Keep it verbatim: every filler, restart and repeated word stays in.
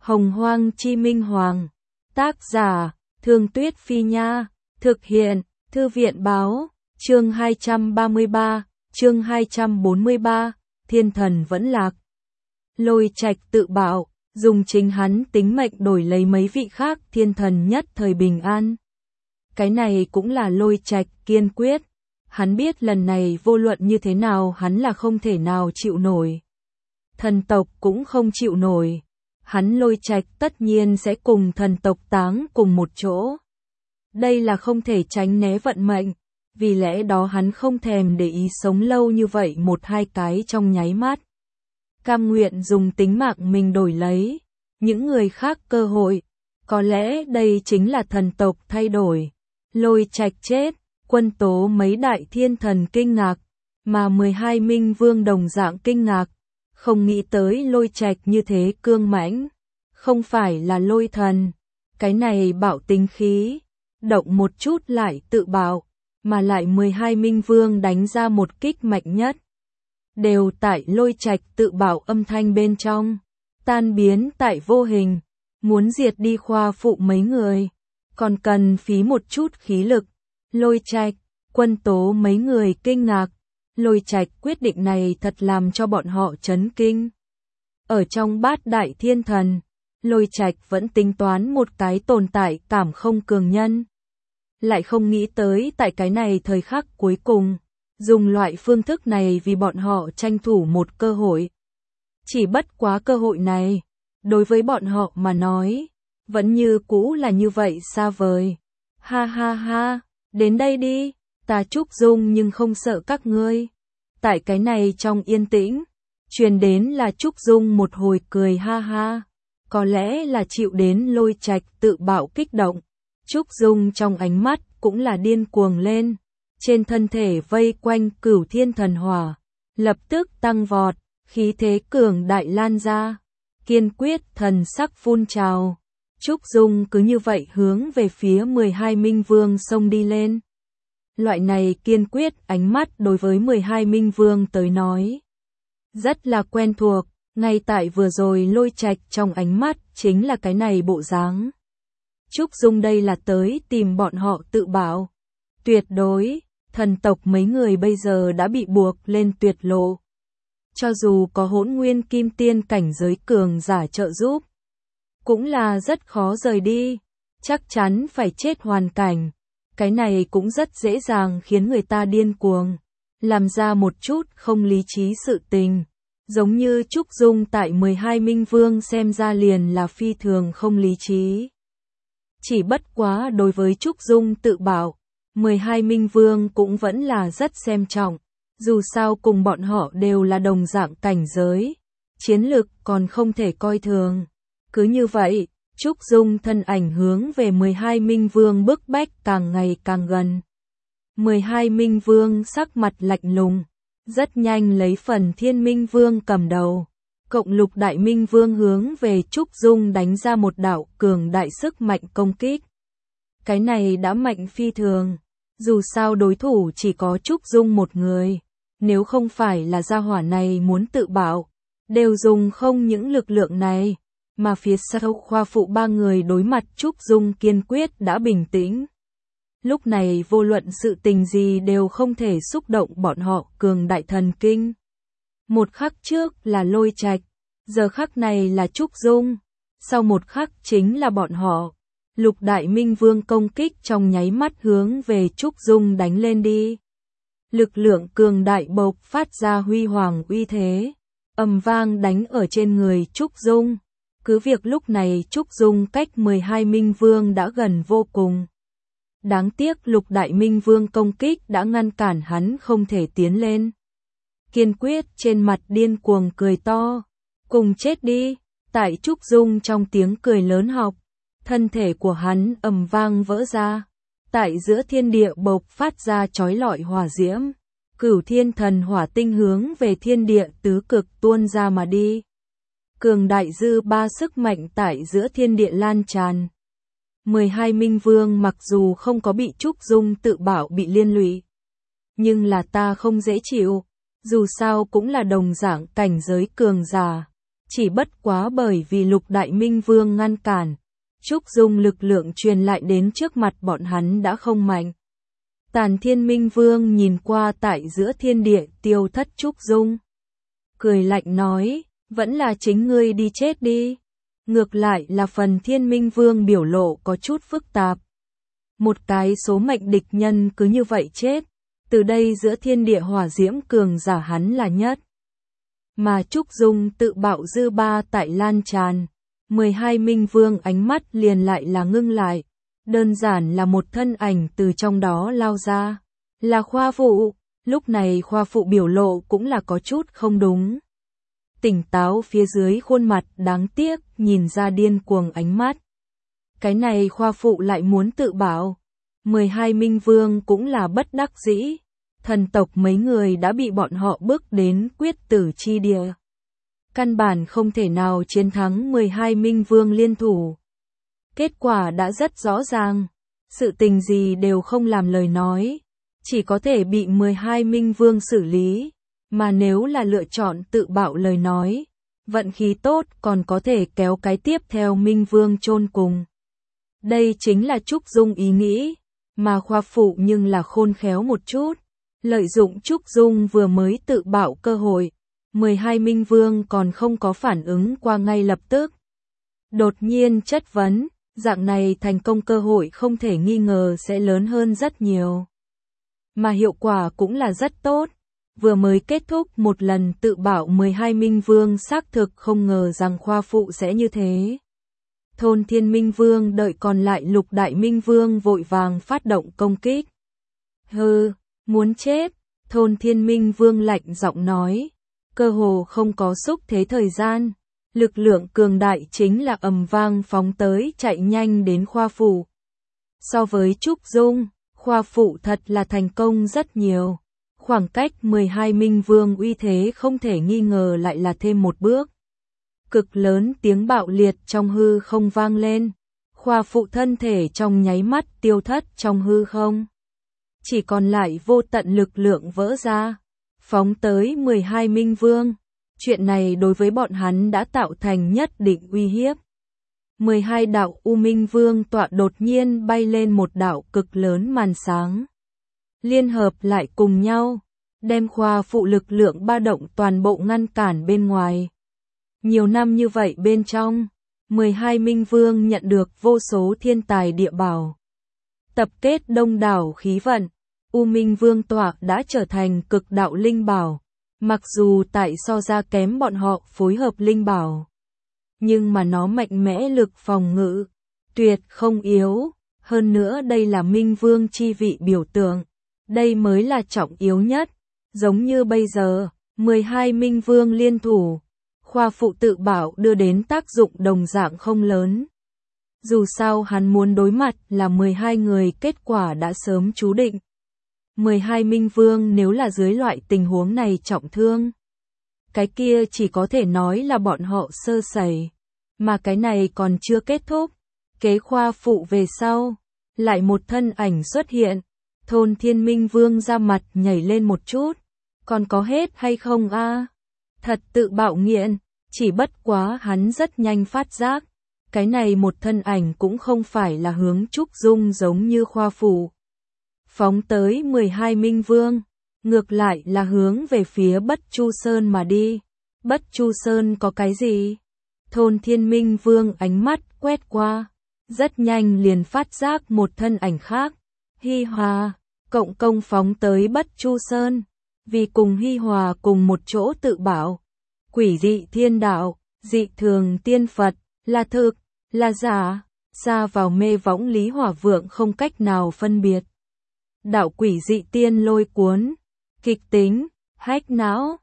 Hồng Hoang Chi Minh Hoàng. Tác giả, Thương Tuyết Phi Nha. Thực hiện, Thư viện Báo. Chương hai trăm ba mươi ba, chương hai trăm bốn mươi ba, Thiên Thần vẫn lạc. Lôi Trạch tự bạo, dùng chính hắn tính mệnh đổi lấy mấy vị khác thiên thần nhất thời bình an. Cái này cũng là Lôi Trạch kiên quyết. Hắn biết lần này vô luận như thế nào hắn là không thể nào chịu nổi. Thần tộc cũng không chịu nổi. Hắn Lôi Trạch tất nhiên sẽ cùng thần tộc táng cùng một chỗ. Đây là không thể tránh né vận mệnh. Vì lẽ đó hắn không thèm để ý sống lâu như vậy một hai cái trong nháy mắt. Cam nguyện dùng tính mạng mình đổi lấy những người khác cơ hội. Có lẽ đây chính là thần tộc thay đổi. Lôi Trạch chết, quân tố mấy đại thiên thần kinh ngạc, mà mười hai minh vương đồng dạng kinh ngạc. Không nghĩ tới Lôi Trạch như thế cương mãnh. Không phải là lôi thần. Cái này bạo tính khí. Động một chút lại tự bạo. Mà lại mười hai minh vương đánh ra một kích mạnh nhất. Đều tại Lôi Trạch tự bạo âm thanh bên trong. Tan biến tại vô hình. Muốn diệt đi khoa phụ mấy người. Còn cần phí một chút khí lực. Lôi Trạch, quân tố mấy người kinh ngạc. Lôi Trạch quyết định này thật làm cho bọn họ chấn kinh. Ở trong bát đại thiên thần, Lôi Trạch vẫn tính toán một cái tồn tại cảm không cường nhân. Lại không nghĩ tới tại cái này thời khắc cuối cùng, dùng loại phương thức này vì bọn họ tranh thủ một cơ hội. Chỉ bất quá cơ hội này, đối với bọn họ mà nói, vẫn như cũ là như vậy xa vời. Ha ha ha, đến đây đi, ta Trúc Dung nhưng không sợ các ngươi. Tại cái này trong yên tĩnh, truyền đến là Trúc Dung một hồi cười ha ha. Có lẽ là chịu đến Lôi Trạch tự bạo kích động. Trúc Dung trong ánh mắt cũng là điên cuồng lên. Trên thân thể vây quanh cửu thiên thần hỏa. Lập tức tăng vọt, khí thế cường đại lan ra. Kiên quyết thần sắc phun trào. Trúc Dung cứ như vậy hướng về phía mười hai minh vương xông đi lên. Loại này kiên quyết ánh mắt đối với mười hai minh vương tới nói. Rất là quen thuộc, ngay tại vừa rồi Lôi Trạch trong ánh mắt chính là cái này bộ dáng. Trúc Dung đây là tới tìm bọn họ tự bảo. Tuyệt đối, thần tộc mấy người bây giờ đã bị buộc lên tuyệt lộ. Cho dù có hỗn nguyên kim tiên cảnh giới cường giả trợ giúp, cũng là rất khó rời đi, chắc chắn phải chết hoàn cảnh. Cái này cũng rất dễ dàng khiến người ta điên cuồng, làm ra một chút không lý trí sự tình. Giống như Trúc Dung tại mười hai minh vương xem ra liền là phi thường không lý trí. Chỉ bất quá đối với Trúc Dung tự bảo, mười hai minh vương cũng vẫn là rất xem trọng. Dù sao cùng bọn họ đều là đồng dạng cảnh giới, chiến lực còn không thể coi thường. Cứ như vậy, Trúc Dung thân ảnh hướng về mười hai minh vương bức bách càng ngày càng gần. mười hai minh vương sắc mặt lạnh lùng, rất nhanh lấy phần thiên minh vương cầm đầu. Cộng lục đại minh vương hướng về Trúc Dung đánh ra một đạo cường đại sức mạnh công kích. Cái này đã mạnh phi thường. Dù sao đối thủ chỉ có Trúc Dung một người. Nếu không phải là gia hỏa này muốn tự bảo, đều dùng không những lực lượng này. Mà phía sau khoa phụ ba người đối mặt Trúc Dung kiên quyết đã bình tĩnh. Lúc này vô luận sự tình gì đều không thể xúc động bọn họ cường đại thần kinh. Một khắc trước là Lôi Trạch, giờ khắc này là Trúc Dung, sau một khắc chính là bọn họ. Lục đại minh vương công kích trong nháy mắt hướng về Trúc Dung đánh lên đi. Lực lượng cường đại bộc phát ra huy hoàng uy thế, ầm vang đánh ở trên người Trúc Dung. Cứ việc lúc này Trúc Dung cách mười hai minh vương đã gần vô cùng. Đáng tiếc lục đại minh vương công kích đã ngăn cản hắn không thể tiến lên. Kiên quyết trên mặt điên cuồng cười to. Cùng chết đi, tại Trúc Dung trong tiếng cười lớn học. Thân thể của hắn ầm vang vỡ ra. Tại giữa thiên địa bộc phát ra chói lọi hỏa diễm. Cửu thiên thần hỏa tinh hướng về thiên địa tứ cực tuôn ra mà đi. Cường đại dư ba sức mạnh tại giữa thiên địa lan tràn. mười hai minh vương mặc dù không có bị Trúc Dung tự bảo bị liên lụy. Nhưng là ta không dễ chịu. Dù sao cũng là đồng dạng cảnh giới cường giả. Chỉ bất quá bởi vì Lục Đại Minh Vương ngăn cản, Trúc Dung lực lượng truyền lại đến trước mặt bọn hắn đã không mạnh. Tàn Thiên Minh Vương nhìn qua tại giữa thiên địa tiêu thất Trúc Dung. Cười lạnh nói, vẫn là chính ngươi đi chết đi. Ngược lại là phần Thiên Minh Vương biểu lộ có chút phức tạp. Một cái số mệnh địch nhân cứ như vậy chết. Từ đây giữa thiên địa hỏa diễm cường giả hắn là nhất. Mà Trúc Dung tự bạo dư ba tại lan tràn. mười hai Minh Vương ánh mắt liền lại là ngưng lại. Đơn giản là một thân ảnh từ trong đó lao ra. Là Khoa Phụ. Lúc này Khoa Phụ biểu lộ cũng là có chút không đúng. Tỉnh táo phía dưới khuôn mặt đáng tiếc nhìn ra điên cuồng ánh mắt. Cái này Khoa Phụ lại muốn tự bảo. mười hai Minh Vương cũng là bất đắc dĩ. Thần tộc mấy người đã bị bọn họ bước đến quyết tử chi địa. Căn bản không thể nào chiến thắng mười hai Minh Vương liên thủ. Kết quả đã rất rõ ràng. Sự tình gì đều không làm lời nói. Chỉ có thể bị mười hai Minh Vương xử lý. Mà nếu là lựa chọn tự bạo lời nói. Vận khí tốt còn có thể kéo cái tiếp theo Minh Vương chôn cùng. Đây chính là Trúc Dung ý nghĩ. Mà Khoa Phụ nhưng là khôn khéo một chút. Lợi dụng Trúc Dung vừa mới tự bạo cơ hội. mười hai Minh Vương còn không có phản ứng qua ngay lập tức. Đột nhiên chất vấn. Dạng này thành công cơ hội không thể nghi ngờ sẽ lớn hơn rất nhiều. Mà hiệu quả cũng là rất tốt. Vừa mới kết thúc một lần tự bảo mười hai Minh Vương xác thực không ngờ rằng Khoa Phụ sẽ như thế. Thôn Thiên Minh Vương đợi còn lại Lục Đại Minh Vương vội vàng phát động công kích. Hừ, muốn chết, Thôn Thiên Minh Vương lạnh giọng nói. Cơ hồ không có xúc thế thời gian. Lực lượng cường đại chính là ầm vang phóng tới chạy nhanh đến Khoa Phụ. So với Trúc Dung, Khoa Phụ thật là thành công rất nhiều. Khoảng cách mười hai Minh Vương uy thế không thể nghi ngờ lại là thêm một bước. Cực lớn tiếng bạo liệt trong hư không vang lên. Khoa Phụ thân thể trong nháy mắt tiêu thất trong hư không. Chỉ còn lại vô tận lực lượng vỡ ra. Phóng tới mười hai Minh Vương. Chuyện này đối với bọn hắn đã tạo thành nhất định uy hiếp. mười hai đạo U Minh Vương tọa đột nhiên bay lên một đạo cực lớn màn sáng. Liên hợp lại cùng nhau, đem Khoa Phụ lực lượng ba động toàn bộ ngăn cản bên ngoài. Nhiều năm như vậy bên trong, mười hai Minh Vương nhận được vô số thiên tài địa bảo. Tập kết đông đảo khí vận, U Minh Vương tọa đã trở thành cực đạo linh bảo. Mặc dù tại so ra kém bọn họ phối hợp linh bảo, nhưng mà nó mạnh mẽ lực phòng ngự, tuyệt không yếu. Hơn nữa đây là Minh Vương chi vị biểu tượng. Đây mới là trọng yếu nhất. Giống như bây giờ, mười hai Minh Vương liên thủ, Khoa Phụ tự bảo đưa đến tác dụng đồng dạng không lớn. Dù sao hắn muốn đối mặt là mười hai người kết quả đã sớm chú định. mười hai Minh Vương nếu là dưới loại tình huống này trọng thương, cái kia chỉ có thể nói là bọn họ sơ sẩy. Mà cái này còn chưa kết thúc. Kế Khoa Phụ về sau, lại một thân ảnh xuất hiện. Thôn Thiên Minh Vương ra mặt nhảy lên một chút. Còn có hết hay không a? À? Thật tự bạo nghiện. Chỉ bất quá hắn rất nhanh phát giác. Cái này một thân ảnh cũng không phải là hướng Trúc Dung giống như Khoa Phụ. Phóng tới mười hai Minh Vương. Ngược lại là hướng về phía Bất Chu Sơn mà đi. Bất Chu Sơn có cái gì? Thôn Thiên Minh Vương ánh mắt quét qua. Rất nhanh liền phát giác một thân ảnh khác. Hi Hòa, cộng công phóng tới Bất Chu Sơn. Vì cùng Hi Hòa cùng một chỗ tự bảo. Quỷ dị thiên đạo, dị thường tiên Phật, là thực, là giả, xa vào mê võng Lý Hỏa Vượng không cách nào phân biệt. Đạo quỷ dị tiên lôi cuốn, kịch tính, hách não,